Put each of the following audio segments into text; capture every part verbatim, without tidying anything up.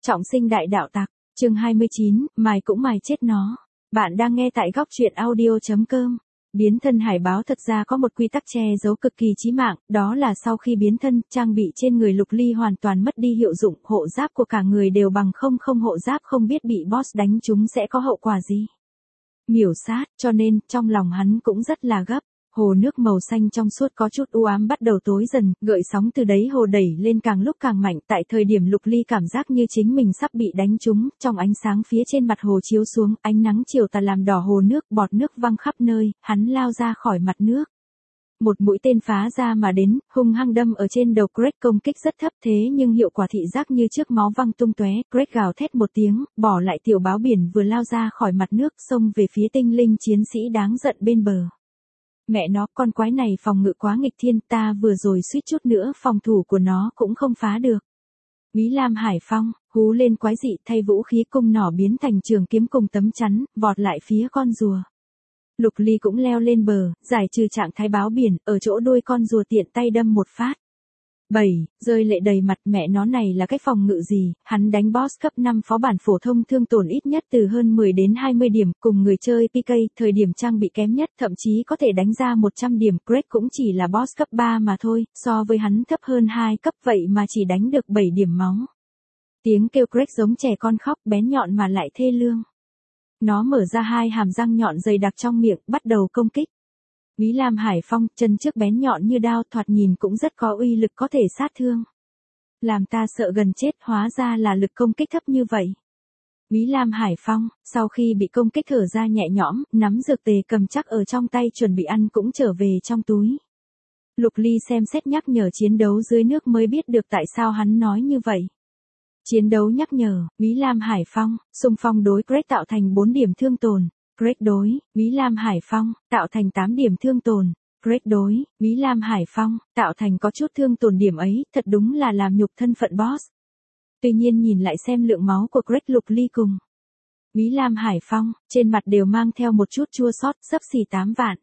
Trọng sinh đại đạo tặc, chương hai mươi chín, mài cũng mài chết nó. Bạn đang nghe tại góc truyện audio.com. Biến thân hải báo thật ra có một quy tắc che giấu cực kỳ chí mạng, đó là sau khi biến thân, trang bị trên người Lục Ly hoàn toàn mất đi hiệu dụng, hộ giáp của cả người đều bằng không không hộ giáp, không biết bị boss đánh trúng sẽ có hậu quả gì. Miểu sát, cho nên, trong lòng hắn cũng rất là gấp. Hồ nước màu xanh trong suốt có chút u ám bắt đầu tối dần, gợn sóng từ đáy hồ đẩy lên càng lúc càng mạnh, tại thời điểm Lục Ly cảm giác như chính mình sắp bị đánh trúng, trong ánh sáng phía trên mặt hồ chiếu xuống, ánh nắng chiều tà làm đỏ hồ nước, bọt nước văng khắp nơi, hắn lao ra khỏi mặt nước. Một mũi tên phá ra mà đến, hung hăng đâm ở trên đầu Greg, công kích rất thấp thế nhưng hiệu quả thị giác như trước máu văng tung tóe. Greg gào thét một tiếng, bỏ lại tiểu báo biển vừa lao ra khỏi mặt nước, xông về phía tinh linh chiến sĩ đáng giận bên bờ. Mẹ nó, con quái này phòng ngự quá nghịch thiên, ta vừa rồi suýt chút nữa phòng thủ của nó cũng không phá được. Úy Lam Hải Phong, hú lên quái dị, thay vũ khí cung nỏ biến thành trường kiếm cùng tấm chắn, vọt lại phía con rùa. Lục Ly cũng leo lên bờ, giải trừ trạng thái báo biển, ở chỗ đuôi con rùa tiện tay đâm một phát. bảy, rơi lệ đầy mặt, mẹ nó này là cái phòng ngự gì, hắn đánh boss cấp năm phó bản phổ thông thương tổn ít nhất từ hơn mười đến hai mươi điểm, cùng người chơi pê ca, thời điểm trang bị kém nhất, thậm chí có thể đánh ra một trăm điểm, Greg cũng chỉ là boss cấp ba mà thôi, so với hắn thấp hơn hai cấp vậy mà chỉ đánh được bảy điểm máu. Tiếng kêu Greg giống trẻ con khóc, bén nhọn mà lại thê lương. Nó mở ra hai hàm răng nhọn dày đặc trong miệng, bắt đầu công kích. Úy Lam Hải Phong, chân trước bén nhọn như đao, thoạt nhìn cũng rất có uy lực, có thể sát thương. Làm ta sợ gần chết, hóa ra là lực công kích thấp như vậy. Úy Lam Hải Phong, sau khi bị công kích thở ra nhẹ nhõm, nắm dược tề cầm chắc ở trong tay chuẩn bị ăn cũng trở về trong túi. Lục Ly xem xét nhắc nhở chiến đấu dưới nước mới biết được tại sao hắn nói như vậy. Chiến đấu nhắc nhở, Úy Lam Hải Phong, xung phong đối Greg tạo thành bốn điểm thương tổn. Greg đối, Úy Lam Hải Phong, tạo thành tám điểm thương tổn. Greg đối, Úy Lam Hải Phong, tạo thành có chút thương tổn điểm ấy, thật đúng là làm nhục thân phận boss. Tuy nhiên nhìn lại xem lượng máu của Greg, Lục Ly cùng Úy Lam Hải Phong, trên mặt đều mang theo một chút chua xót, xấp xỉ tám vạn.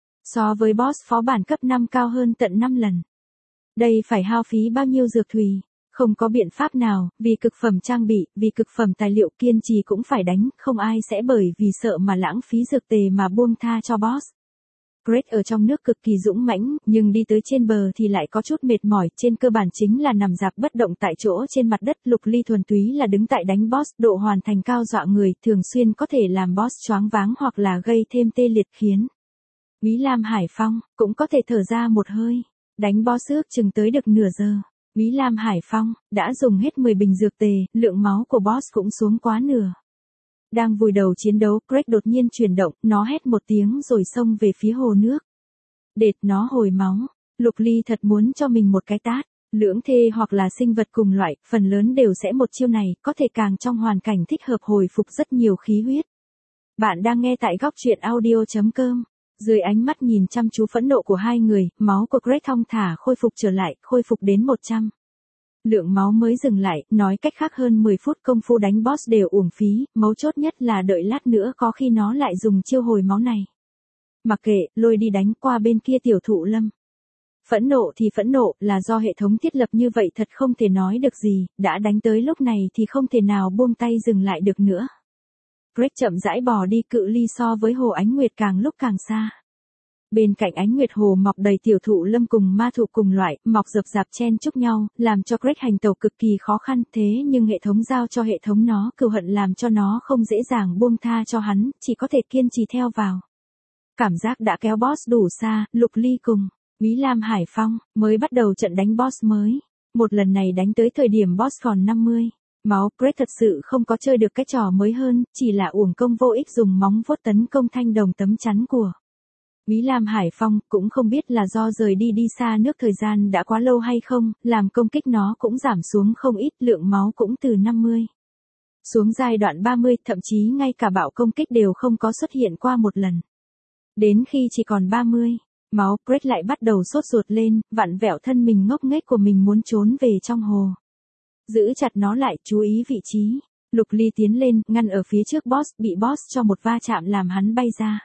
So với boss phó bản cấp năm cao hơn tận năm lần. Đây phải hao phí bao nhiêu dược thùy? Không có biện pháp nào, vì cực phẩm trang bị, vì cực phẩm tài liệu, kiên trì cũng phải đánh, không ai sẽ bởi vì sợ mà lãng phí dược tề mà buông tha cho boss. Greg ở trong nước cực kỳ dũng mãnh, nhưng đi tới trên bờ thì lại có chút mệt mỏi, trên cơ bản chính là nằm dạp bất động tại chỗ trên mặt đất. Lục Ly thuần túy là đứng tại đánh boss, độ hoàn thành cao dọa người, thường xuyên có thể làm boss choáng váng hoặc là gây thêm tê liệt khiến. Úy Lam Hải Phong, cũng có thể thở ra một hơi, đánh boss ước chừng tới được nửa giờ. Úy Lam Hải Phong, đã dùng hết mười bình dược tề, lượng máu của boss cũng xuống quá nửa. Đang vùi đầu chiến đấu, Greg đột nhiên chuyển động, nó hét một tiếng rồi xông về phía hồ nước. Đệt nó hồi máu, Lục Ly thật muốn cho mình một cái tát, lưỡng thê hoặc là sinh vật cùng loại, phần lớn đều sẽ một chiêu này, có thể càng trong hoàn cảnh thích hợp hồi phục rất nhiều khí huyết. Bạn đang nghe tại góc truyện audio.com. Dưới ánh mắt nhìn chăm chú phẫn nộ của hai người, máu của Greg thong thả khôi phục trở lại, khôi phục đến một trăm. Lượng máu mới dừng lại, nói cách khác hơn mười phút công phu đánh boss đều uổng phí, mấu chốt nhất là đợi lát nữa có khi nó lại dùng chiêu hồi máu này. Mặc kệ, lôi đi đánh qua bên kia tiểu thụ lâm. Phẫn nộ thì phẫn nộ, là do hệ thống thiết lập như vậy thật không thể nói được gì, đã đánh tới lúc này thì không thể nào buông tay dừng lại được nữa. Greg chậm rãi bò đi, cự ly so với hồ Ánh Nguyệt càng lúc càng xa. Bên cạnh Ánh Nguyệt hồ mọc đầy tiểu thụ lâm cùng ma thụ cùng loại, mọc rập rạp chen chúc nhau, làm cho Greg hành tẩu cực kỳ khó khăn, thế nhưng hệ thống giao cho hệ thống nó cừu hận làm cho nó không dễ dàng buông tha cho hắn, chỉ có thể kiên trì theo vào. Cảm giác đã kéo boss đủ xa, Lục Ly cùng Úy Lam Hải Phong mới bắt đầu trận đánh boss mới. Một lần này đánh tới thời điểm boss còn năm mươi. Máu, Greg thật sự không có chơi được cái trò mới hơn, chỉ là uổng công vô ích dùng móng vuốt tấn công thanh đồng tấm chắn của Úy Lam Hải Phong, cũng không biết là do rời đi đi xa nước thời gian đã quá lâu hay không, làm công kích nó cũng giảm xuống không ít, lượng máu cũng từ năm mươi. Xuống giai đoạn ba mươi, thậm chí ngay cả bạo công kích đều không có xuất hiện qua một lần. Đến khi chỉ còn ba mươi, máu, Greg lại bắt đầu sốt ruột lên, vặn vẹo thân mình ngốc nghếch của mình muốn trốn về trong hồ. Giữ chặt nó lại, chú ý vị trí. Lục Ly tiến lên, ngăn ở phía trước boss, bị boss cho một va chạm làm hắn bay ra.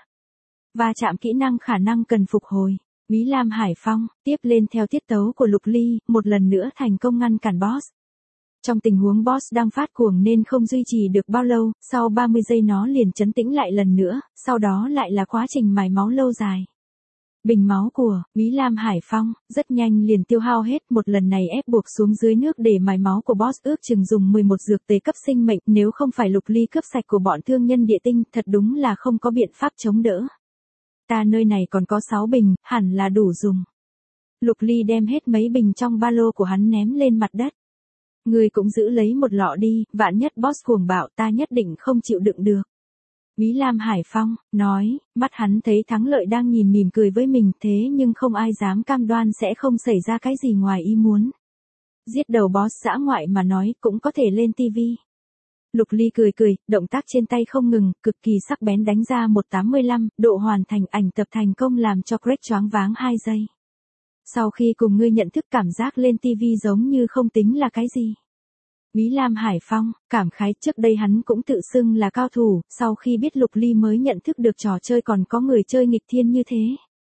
Va chạm kỹ năng khả năng cần phục hồi. Úy Lam Hải Phong, tiếp lên theo tiết tấu của Lục Ly, một lần nữa thành công ngăn cản boss. Trong tình huống boss đang phát cuồng nên không duy trì được bao lâu, sau ba mươi giây nó liền trấn tĩnh lại lần nữa, sau đó lại là quá trình mài máu lâu dài. Bình máu của Quý Lam Hải Phong rất nhanh liền tiêu hao hết, một lần này ép buộc xuống dưới nước để mài máu của boss ước chừng dùng mười một dược tề cấp sinh mệnh, nếu không phải Lục Ly cướp sạch của bọn thương nhân địa tinh, thật đúng là không có biện pháp chống đỡ. Ta nơi này còn có sáu bình, hẳn là đủ dùng. Lục Ly đem hết mấy bình trong ba lô của hắn ném lên mặt đất. Ngươi cũng giữ lấy một lọ đi, vạn nhất boss cuồng bạo ta nhất định không chịu đựng được. Quý Lam Hải Phong nói, mắt hắn thấy thắng lợi đang nhìn mỉm cười với mình, thế nhưng không ai dám cam đoan sẽ không xảy ra cái gì ngoài ý muốn. Giết đầu boss dã ngoại mà nói cũng có thể lên tivi. Lục Ly cười cười, động tác trên tay không ngừng, cực kỳ sắc bén đánh ra một tám mươi lăm, độ hoàn thành ảnh tập thành công làm cho Greg choáng váng hai giây. Sau khi cùng ngươi nhận thức cảm giác lên tivi giống như không tính là cái gì. Quý Lam Hải Phong cảm khái, trước đây hắn cũng tự xưng là cao thủ, sau khi biết Lục Ly mới nhận thức được trò chơi còn có người chơi nghịch thiên như thế.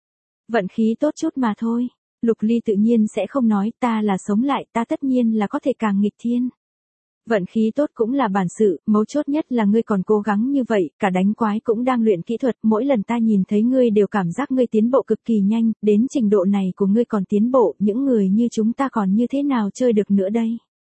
Vận khí tốt chút mà thôi. Lục Ly tự nhiên sẽ không nói ta là sống lại, ta tất nhiên là có thể càng nghịch thiên. Vận khí tốt cũng là bản sự, mấu chốt nhất là ngươi còn cố gắng như vậy, cả đánh quái cũng đang luyện kỹ thuật, mỗi lần ta nhìn thấy ngươi đều cảm giác ngươi tiến bộ cực kỳ nhanh, đến trình độ này của ngươi còn tiến bộ, những người như chúng ta còn như thế nào chơi được nữa đây.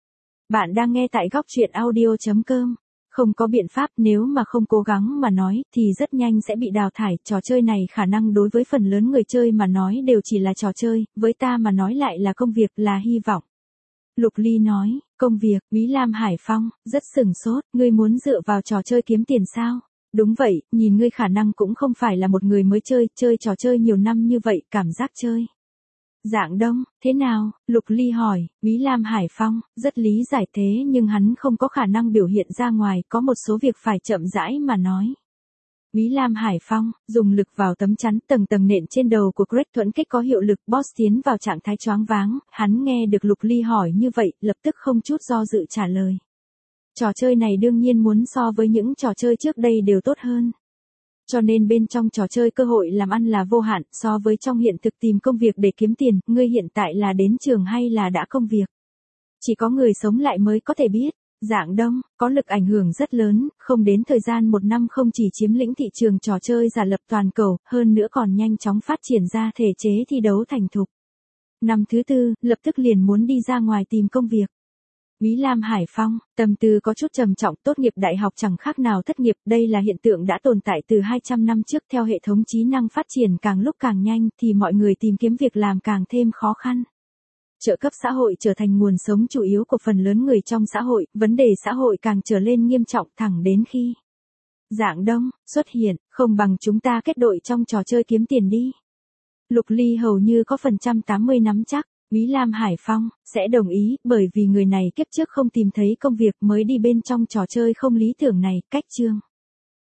Bạn đang nghe tại góc truyện audio chấm com. Không có biện pháp, nếu mà không cố gắng mà nói, thì rất nhanh sẽ bị đào thải, trò chơi này khả năng đối với phần lớn người chơi mà nói đều chỉ là trò chơi, với ta mà nói lại là công việc, là hy vọng. Lục Ly nói, công việc, Quý Lam Hải Phong rất sửng sốt, ngươi muốn dựa vào trò chơi kiếm tiền sao? Đúng vậy, nhìn ngươi khả năng cũng không phải là một người mới chơi, chơi trò chơi nhiều năm như vậy, cảm giác chơi. Dạng Đông, thế nào? Lục Ly hỏi, Quý Lam Hải Phong rất lý giải, thế nhưng hắn không có khả năng biểu hiện ra ngoài, có một số việc phải chậm rãi mà nói. Quý Lam Hải Phong dùng lực vào tấm chắn, tầng tầng nện trên đầu của Greg thuẫn kích có hiệu lực, boss tiến vào trạng thái choáng váng, hắn nghe được Lục Ly hỏi như vậy, lập tức không chút do dự trả lời. Trò chơi này đương nhiên muốn so với những trò chơi trước đây đều tốt hơn. Cho nên bên trong trò chơi cơ hội làm ăn là vô hạn, so với trong hiện thực tìm công việc để kiếm tiền, ngươi hiện tại là đến trường hay là đã công việc. Chỉ có người sống lại mới có thể biết. Dạng Đông có lực ảnh hưởng rất lớn, không đến thời gian một năm không chỉ chiếm lĩnh thị trường trò chơi giả lập toàn cầu, hơn nữa còn nhanh chóng phát triển ra thể chế thi đấu thành thục. Năm thứ tư, lập tức liền muốn đi ra ngoài tìm công việc. Quý Lam Hải Phong, tâm tư có chút trầm trọng, tốt nghiệp đại học chẳng khác nào thất nghiệp, đây là hiện tượng đã tồn tại từ hai trăm năm trước, theo hệ thống trí năng phát triển càng lúc càng nhanh thì mọi người tìm kiếm việc làm càng thêm khó khăn. Trợ cấp xã hội trở thành nguồn sống chủ yếu của phần lớn người trong xã hội, vấn đề xã hội càng trở lên nghiêm trọng thẳng đến khi Dạng Đông xuất hiện, không bằng chúng ta kết đội trong trò chơi kiếm tiền đi. Lục Ly hầu như có phần trăm tám mươi nắm chắc, Quý Lam Hải Phong sẽ đồng ý, bởi vì người này kiếp trước không tìm thấy công việc mới đi bên trong trò chơi không lý tưởng này, cách chương.